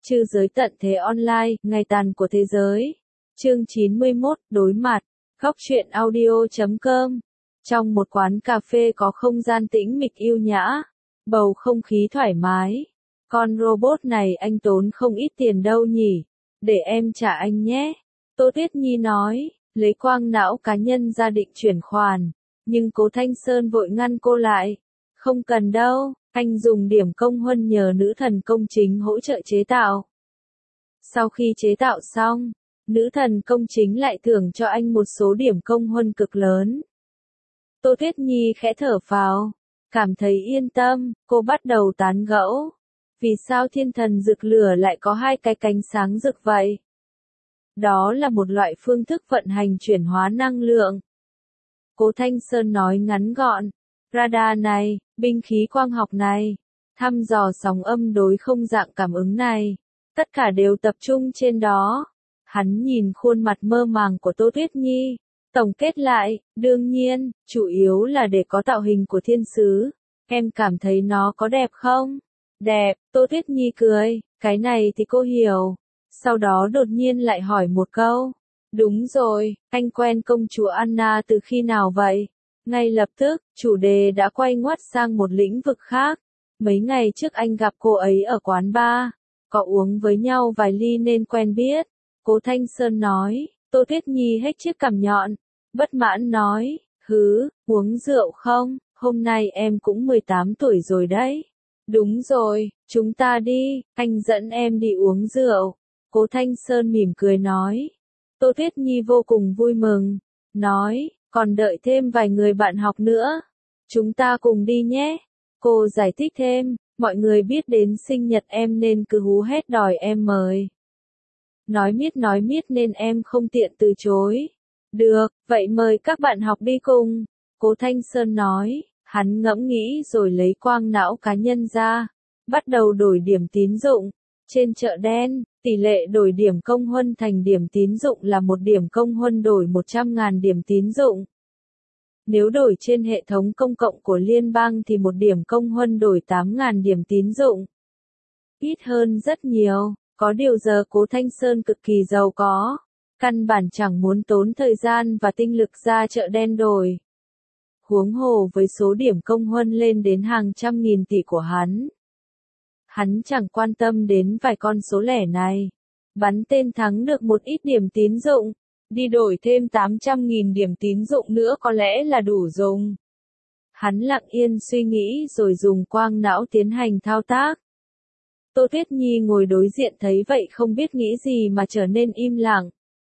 Trư giới tận thế online, ngày tàn của thế giới. Chương 91, đối mặt. Góc truyện audio.com. Trong một quán cà phê có không gian tĩnh mịch yêu nhã, bầu không khí thoải mái. Con robot này anh tốn không ít tiền đâu nhỉ? Để em trả anh nhé. Tô Tuyết Nhi nói, lấy quang não cá nhân ra định chuyển khoản. Nhưng Cố Thanh Sơn vội ngăn cô lại. Không cần đâu, anh dùng điểm công huân nhờ nữ thần công chính hỗ trợ chế tạo. Sau khi chế tạo xong, nữ thần công chính lại thưởng cho anh một số điểm công huân cực lớn. Tô Tuyết Nhi khẽ thở phào, cảm thấy yên tâm, cô bắt đầu tán gẫu. Vì sao thiên thần rực lửa lại có hai cái cánh sáng rực vậy? Đó là một loại phương thức vận hành chuyển hóa năng lượng. Cố Thanh Sơn nói ngắn gọn, radar này, binh khí quang học này, thăm dò sóng âm đối không dạng cảm ứng này, tất cả đều tập trung trên đó. Hắn nhìn khuôn mặt mơ màng của Tô Tuyết Nhi, tổng kết lại, đương nhiên, chủ yếu là để có tạo hình của thiên sứ. Em cảm thấy nó có đẹp không? Đẹp, Tô Tuyết Nhi cười, cái này thì cô hiểu. Sau đó đột nhiên lại hỏi một câu. Đúng rồi, anh quen công chúa Anna từ khi nào vậy? Ngay lập tức, chủ đề đã quay ngoắt sang một lĩnh vực khác. Mấy ngày trước anh gặp cô ấy ở quán bar, có uống với nhau vài ly nên quen biết. Cố Thanh Sơn nói, Tô Tuyết Nhi hết chiếc cằm nhọn, bất mãn nói, uống rượu không? Hôm nay em cũng 18 tuổi rồi đấy. Đúng rồi, chúng ta đi, anh dẫn em đi uống rượu. Cố Thanh Sơn mỉm cười nói. Tô Tuyết Nhi vô cùng vui mừng, nói, còn đợi thêm vài người bạn học nữa. Chúng ta cùng đi nhé. Cô giải thích thêm, mọi người biết đến sinh nhật em nên cứ hú hét đòi em mời. Nói miết nên em không tiện từ chối. Được, vậy mời các bạn học đi cùng. Cố Thanh Sơn nói, hắn ngẫm nghĩ rồi lấy quang não cá nhân ra, bắt đầu đổi điểm tín dụng. Trên chợ đen, tỷ lệ đổi điểm công huân thành điểm tín dụng là một điểm công huân đổi 100.000 điểm tín dụng. Nếu đổi trên hệ thống công cộng của liên bang thì một điểm công huân đổi 8.000 điểm tín dụng. Ít hơn rất nhiều, có điều giờ Cố Thanh Sơn cực kỳ giàu có, căn bản chẳng muốn tốn thời gian và tinh lực ra chợ đen đổi. Huống hồ với số điểm công huân lên đến hàng trăm nghìn tỷ của hắn. Hắn chẳng quan tâm đến vài con số lẻ này. Bắn tên thắng được một ít điểm tín dụng, đi đổi thêm 800.000 điểm tín dụng nữa có lẽ là đủ dùng. Hắn lặng yên suy nghĩ rồi dùng quang não tiến hành thao tác. Tô Tuyết Nhi ngồi đối diện thấy vậy không biết nghĩ gì mà trở nên im lặng.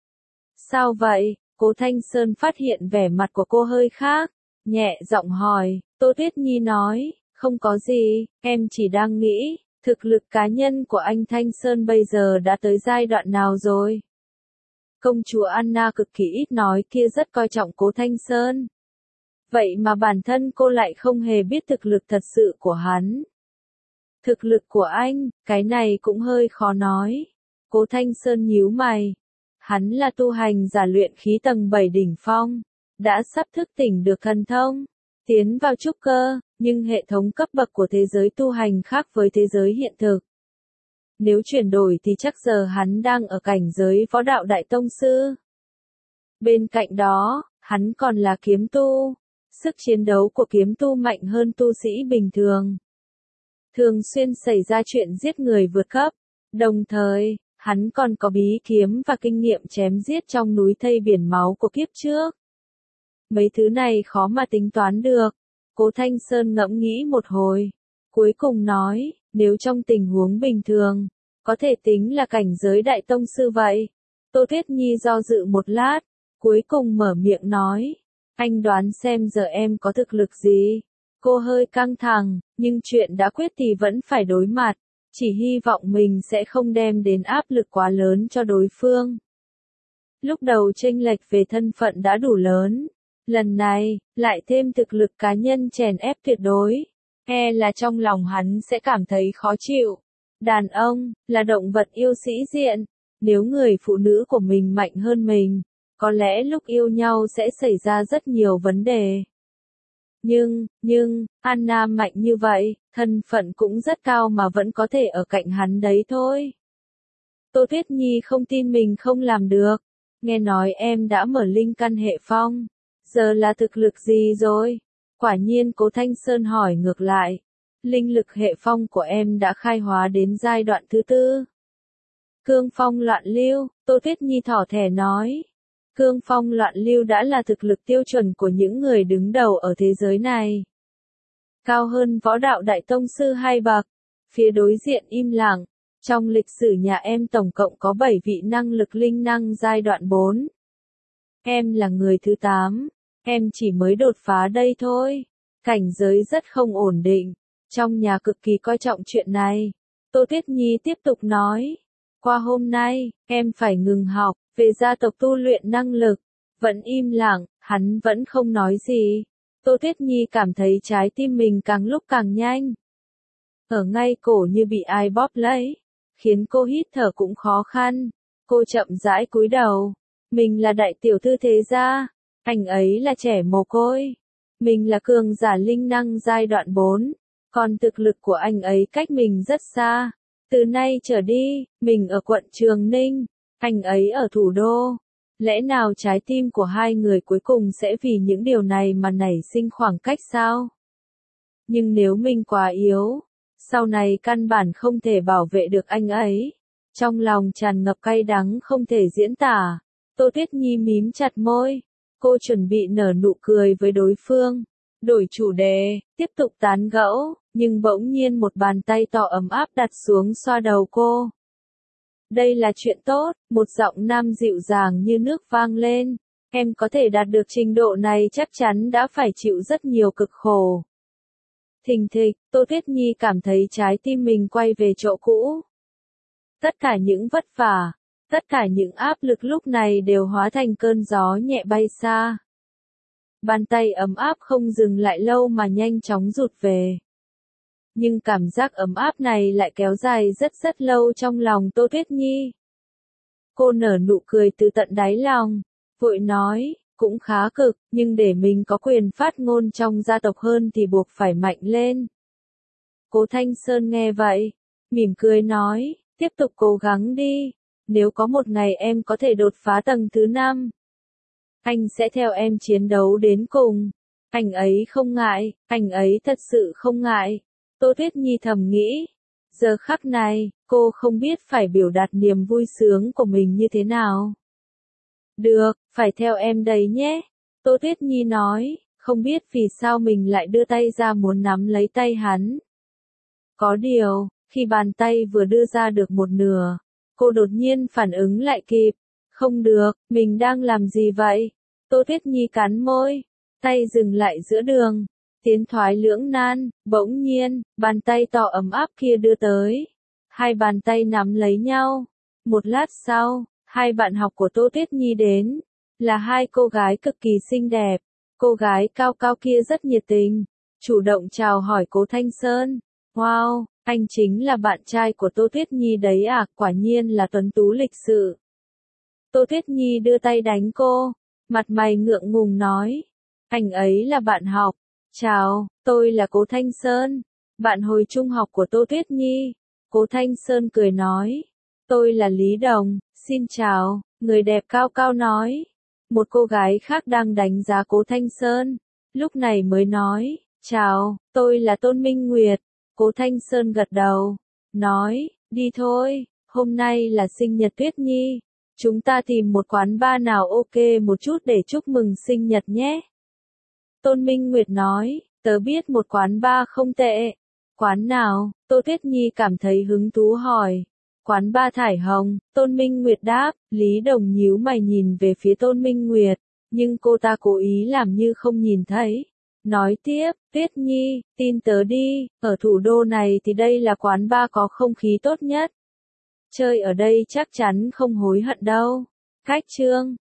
Sao vậy? Cố Thanh Sơn phát hiện vẻ mặt của cô hơi khác, nhẹ giọng hỏi. Tô Tuyết Nhi nói, không có gì, em chỉ đang nghĩ. Thực lực cá nhân của anh Thanh Sơn bây giờ đã tới giai đoạn nào rồi? Công chúa Anna cực kỳ ít nói kia rất coi trọng Cố Thanh Sơn. Vậy mà bản thân cô lại không hề biết thực lực thật sự của hắn. Thực lực của anh, cái này cũng hơi khó nói. Cố Thanh Sơn nhíu mày. Hắn là tu hành giả luyện khí tầng 7 đỉnh phong, đã sắp thức tỉnh được thần thông, tiến vào trúc cơ. Nhưng hệ thống cấp bậc của thế giới tu hành khác với thế giới hiện thực. Nếu chuyển đổi thì chắc giờ hắn đang ở cảnh giới võ đạo đại tông sư. Bên cạnh đó, hắn còn là kiếm tu. Sức chiến đấu của kiếm tu mạnh hơn tu sĩ bình thường. Thường xuyên xảy ra chuyện giết người vượt cấp. Đồng thời, hắn còn có bí kiếm và kinh nghiệm chém giết trong núi thây biển máu của kiếp trước. Mấy thứ này khó mà tính toán được. Cố Thanh Sơn ngẫm nghĩ một hồi, cuối cùng nói, nếu trong tình huống bình thường, có thể tính là cảnh giới đại tông sư vậy. Tô Tuyết Nhi do dự một lát, cuối cùng mở miệng nói, anh đoán xem giờ em có thực lực gì. Cô hơi căng thẳng, nhưng chuyện đã quyết thì vẫn phải đối mặt, chỉ hy vọng mình sẽ không đem đến áp lực quá lớn cho đối phương. Lúc đầu chênh lệch về thân phận đã đủ lớn. Lần này, lại thêm thực lực cá nhân chèn ép tuyệt đối, là trong lòng hắn sẽ cảm thấy khó chịu. Đàn ông, là động vật yêu sĩ diện, nếu người phụ nữ của mình mạnh hơn mình, có lẽ lúc yêu nhau sẽ xảy ra rất nhiều vấn đề. Nhưng, Anna mạnh như vậy, thân phận cũng rất cao mà vẫn có thể ở cạnh hắn đấy thôi. Tô Tuyết Nhi không tin mình không làm được. Nghe nói em đã mở linh căn hệ phong. Giờ là thực lực gì rồi? Quả nhiên Cố Thanh Sơn hỏi ngược lại. Linh lực hệ phong của em đã khai hóa đến giai đoạn thứ 4. Cương phong loạn lưu, Tô Tuyết Nhi thỏ thẻ nói. Cương phong loạn lưu đã là thực lực tiêu chuẩn của những người đứng đầu ở thế giới này. Cao hơn võ đạo đại tông sư 2 bậc. Phía đối diện im lặng. Trong lịch sử nhà em tổng cộng có 7 vị năng lực linh năng giai đoạn 4. Em là người thứ 8. Em chỉ mới đột phá đây thôi. Cảnh giới rất không ổn định. Trong nhà cực kỳ coi trọng chuyện này. Tô Tuyết Nhi tiếp tục nói. Qua hôm nay, em phải ngừng học, về gia tộc tu luyện năng lực. Vẫn im lặng, hắn vẫn không nói gì. Tô Tuyết Nhi cảm thấy trái tim mình càng lúc càng nhanh. Ở ngay cổ như bị ai bóp lấy, khiến cô hít thở cũng khó khăn. Cô chậm rãi cúi đầu. Mình là đại tiểu thư thế gia, anh ấy là trẻ mồ côi. Mình là cường giả linh năng giai đoạn 4, còn thực lực của anh ấy cách mình rất xa. Từ nay trở đi, mình ở quận Trường Ninh, anh ấy ở thủ đô. Lẽ nào trái tim của hai người cuối cùng sẽ vì những điều này mà nảy sinh khoảng cách sao? Nhưng nếu mình quá yếu, sau này căn bản không thể bảo vệ được anh ấy. Trong lòng tràn ngập cay đắng không thể diễn tả. Tô Tuyết Nhi mím chặt môi. Cô chuẩn bị nở nụ cười với đối phương. Đổi chủ đề, tiếp tục tán gẫu, nhưng bỗng nhiên một bàn tay to ấm áp đặt xuống xoa đầu cô. Đây là chuyện tốt, một giọng nam dịu dàng như nước vang lên. Em có thể đạt được trình độ này chắc chắn đã phải chịu rất nhiều cực khổ. Thình thịch, Tô Tuyết Nhi cảm thấy trái tim mình quay về chỗ cũ. Tất cả những vất vả, tất cả những áp lực lúc này đều hóa thành cơn gió nhẹ bay xa. Bàn tay ấm áp không dừng lại lâu mà nhanh chóng rụt về. Nhưng cảm giác ấm áp này lại kéo dài rất lâu trong lòng Tô Tuyết Nhi. Cô nở nụ cười từ tận đáy lòng, vội nói, cũng khá cực, nhưng để mình có quyền phát ngôn trong gia tộc hơn thì buộc phải mạnh lên. Cố Thanh Sơn nghe vậy, mỉm cười nói, tiếp tục cố gắng đi, nếu có một ngày em có thể đột phá tầng thứ 5. Anh sẽ theo em chiến đấu đến cùng. Anh ấy không ngại, anh ấy thật sự không ngại. Tô Tuyết Nhi thầm nghĩ. Giờ khắc này, cô không biết phải biểu đạt niềm vui sướng của mình như thế nào. Được, phải theo em đấy nhé. Tô Tuyết Nhi nói, không biết vì sao mình lại đưa tay ra muốn nắm lấy tay hắn. Có điều, khi bàn tay vừa đưa ra được một nửa, cô đột nhiên phản ứng lại kịp. Không được, mình đang làm gì vậy? Tô Tuyết Nhi cắn môi, tay dừng lại giữa đường, tiến thoái lưỡng nan, bỗng nhiên, bàn tay to ấm áp kia đưa tới. Hai bàn tay nắm lấy nhau. Một lát sau, hai bạn học của Tô Tuyết Nhi đến, là hai cô gái cực kỳ xinh đẹp. Cô gái cao cao kia rất nhiệt tình, chủ động chào hỏi Cố Thanh Sơn. Wow, anh chính là bạn trai của Tô Tuyết Nhi đấy à, quả nhiên là tuấn tú lịch sự. Tô Tuyết Nhi đưa tay đánh cô, mặt mày ngượng ngùng nói. Anh ấy là bạn học. Chào, tôi là Cố Thanh Sơn, bạn hồi trung học của Tô Tuyết Nhi. Cố Thanh Sơn cười nói. Tôi là Lý Đồng, xin chào, người đẹp cao cao nói. Một cô gái khác đang đánh giá Cố Thanh Sơn, lúc này mới nói. Chào, tôi là Tôn Minh Nguyệt. Cố Thanh Sơn gật đầu, nói, đi thôi, hôm nay là sinh nhật Tuyết Nhi. Chúng ta tìm một quán bar nào ok một chút để chúc mừng sinh nhật nhé. Tôn Minh Nguyệt nói, tớ biết một quán bar không tệ. Quán nào? Tô Tuyết Nhi cảm thấy hứng thú hỏi. Quán bar Thải Hồng, Tôn Minh Nguyệt đáp. Lý Đồng nhíu mày nhìn về phía Tôn Minh Nguyệt, nhưng cô ta cố ý làm như không nhìn thấy. Nói tiếp, Tuyết Nhi, tin tớ đi, ở thủ đô này thì đây là quán bar có không khí tốt nhất. Chơi ở đây chắc chắn không hối hận đâu. Cách chương